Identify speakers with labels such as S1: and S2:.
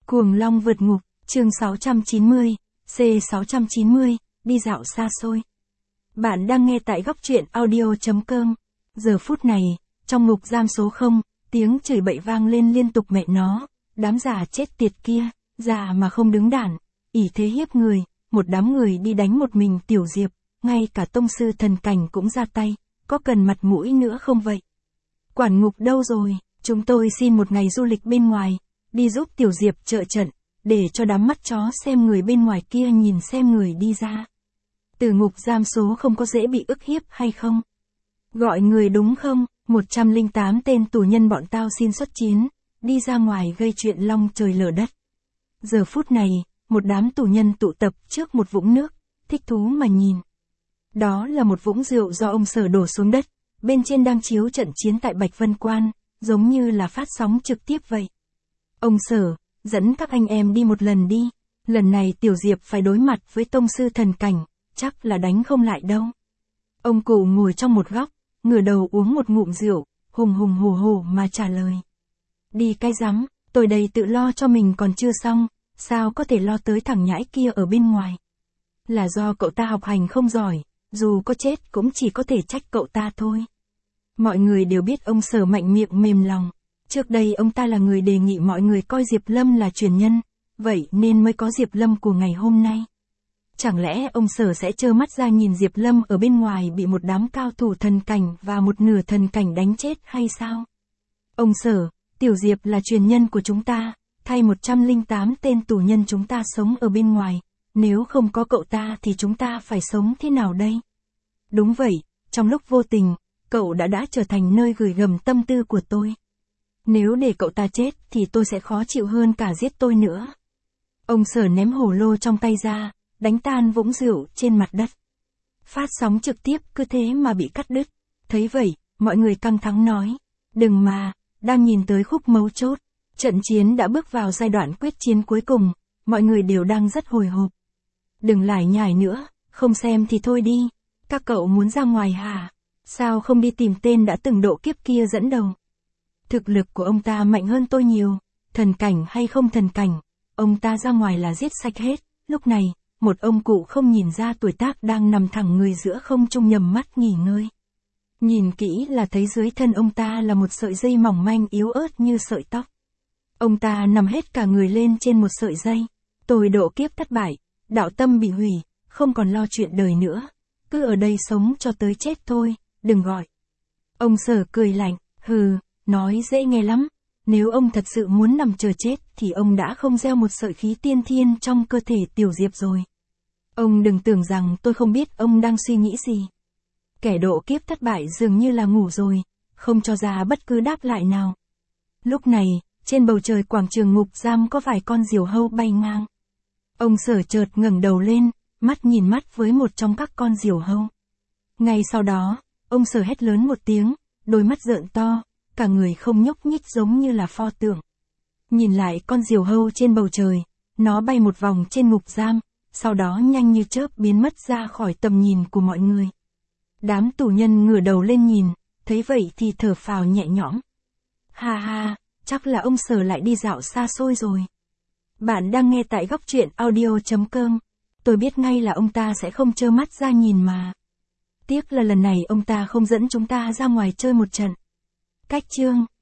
S1: Cuồng long vượt ngục, chương 690, C690, đi dạo xa xôi. Bạn đang nghe tại góc truyện audio.com. Giờ phút này, trong ngục giam số 0, tiếng chửi bậy vang lên liên tục mẹ nó, đám già chết tiệt kia, già mà không đứng đản, ỷ thế hiếp người, một đám người đi đánh một mình Tiểu Diệp, ngay cả tông sư thần cảnh cũng ra tay, có cần mặt mũi nữa không vậy? Quản ngục đâu rồi, chúng tôi xin một ngày du lịch bên ngoài, đi giúp Tiểu Diệp trợ trận, để cho đám mắt chó xem người bên ngoài kia nhìn xem người đi ra. Từ ngục giam số không có dễ bị ức hiếp hay không? Gọi người đúng không? 108 tên tù nhân bọn tao xin xuất chiến, đi ra ngoài gây chuyện long trời lở đất. Giờ phút này, một đám tù nhân tụ tập trước một vũng nước, thích thú mà nhìn. Đó là một vũng rượu do ông Sở đổ xuống đất, bên trên đang chiếu trận chiến tại Bạch Vân Quan, giống như là phát sóng trực tiếp vậy. Ông Sở, dẫn các anh em đi một lần đi, lần này Tiểu Diệp phải đối mặt với tông sư thần cảnh, chắc là đánh không lại đâu. Ông cụ ngồi trong một góc, ngửa đầu uống một ngụm rượu, hùng hùng hổ hổ mà trả lời. Đi cái rắm, tôi đây tự lo cho mình còn chưa xong, sao có thể lo tới thằng nhãi kia ở bên ngoài. Là do cậu ta học hành không giỏi, dù có chết cũng chỉ có thể trách cậu ta thôi. Mọi người đều biết ông Sở mạnh miệng mềm lòng. Trước đây ông ta là người đề nghị mọi người coi Diệp Lâm là truyền nhân, vậy nên mới có Diệp Lâm của ngày hôm nay. Chẳng lẽ ông Sở sẽ trơ mắt ra nhìn Diệp Lâm ở bên ngoài bị một đám cao thủ thần cảnh và một nửa thần cảnh đánh chết hay sao? Ông Sở, Tiểu Diệp là truyền nhân của chúng ta, thay 108 tên tù nhân chúng ta sống ở bên ngoài, nếu không có cậu ta thì chúng ta phải sống thế nào đây? Đúng vậy, trong lúc vô tình, cậu đã trở thành nơi gửi gắm tâm tư của tôi. Nếu để cậu ta chết thì tôi sẽ khó chịu hơn cả giết tôi nữa. Ông Sở ném hồ lô trong tay ra, đánh tan vũng rượu trên mặt đất. Phát sóng trực tiếp cứ thế mà bị cắt đứt. Thấy vậy, mọi người căng thẳng nói, đừng mà, đang nhìn tới khúc mấu chốt. Trận chiến đã bước vào giai đoạn quyết chiến cuối cùng, mọi người đều đang rất hồi hộp. Đừng lải nhải nữa, không xem thì thôi đi. Các cậu muốn ra ngoài hả? Sao không đi tìm tên đã từng độ kiếp kia dẫn đầu? Thực lực của ông ta mạnh hơn tôi nhiều, thần cảnh hay không thần cảnh, ông ta ra ngoài là giết sạch hết. Lúc này, một ông cụ không nhìn ra tuổi tác đang nằm thẳng người giữa không trung nhầm mắt nghỉ ngơi. Nhìn kỹ là thấy dưới thân ông ta là một sợi dây mỏng manh yếu ớt như sợi tóc. Ông ta nằm hết cả người lên trên một sợi dây. Tôi độ kiếp thất bại, đạo tâm bị hủy, không còn lo chuyện đời nữa. Cứ ở đây sống cho tới chết thôi, đừng gọi. Ông Sở cười lạnh, hừ, nói dễ nghe lắm. Nếu ông thật sự muốn nằm chờ chết thì ông đã không gieo một sợi khí tiên thiên trong cơ thể Tiểu Diệp rồi. Ông đừng tưởng rằng tôi không biết ông đang suy nghĩ gì. Kẻ độ kiếp thất bại dường như là ngủ rồi, không cho ra bất cứ đáp lại nào. Lúc này, trên bầu trời quảng trường ngục giam có vài con diều hâu bay ngang. Ông Sở chợt ngẩng đầu lên, mắt nhìn mắt với một trong các con diều hâu. Ngay sau đó, ông Sở hét lớn một tiếng, đôi mắt trợn to, cả người không nhúc nhích giống như là pho tượng. Nhìn lại con diều hâu trên bầu trời, nó bay một vòng trên ngục giam, sau đó nhanh như chớp biến mất ra khỏi tầm nhìn của mọi người. Đám tù nhân ngửa đầu lên nhìn, thấy vậy thì thở phào nhẹ nhõm. Ha ha, chắc là ông Sở lại đi dạo xa xôi rồi. Bạn đang nghe tại góc truyện audio.com. Tôi biết ngay là ông ta sẽ không trơ mắt ra nhìn mà. Tiếc là lần này ông ta không dẫn chúng ta ra ngoài chơi một trận. Cách chương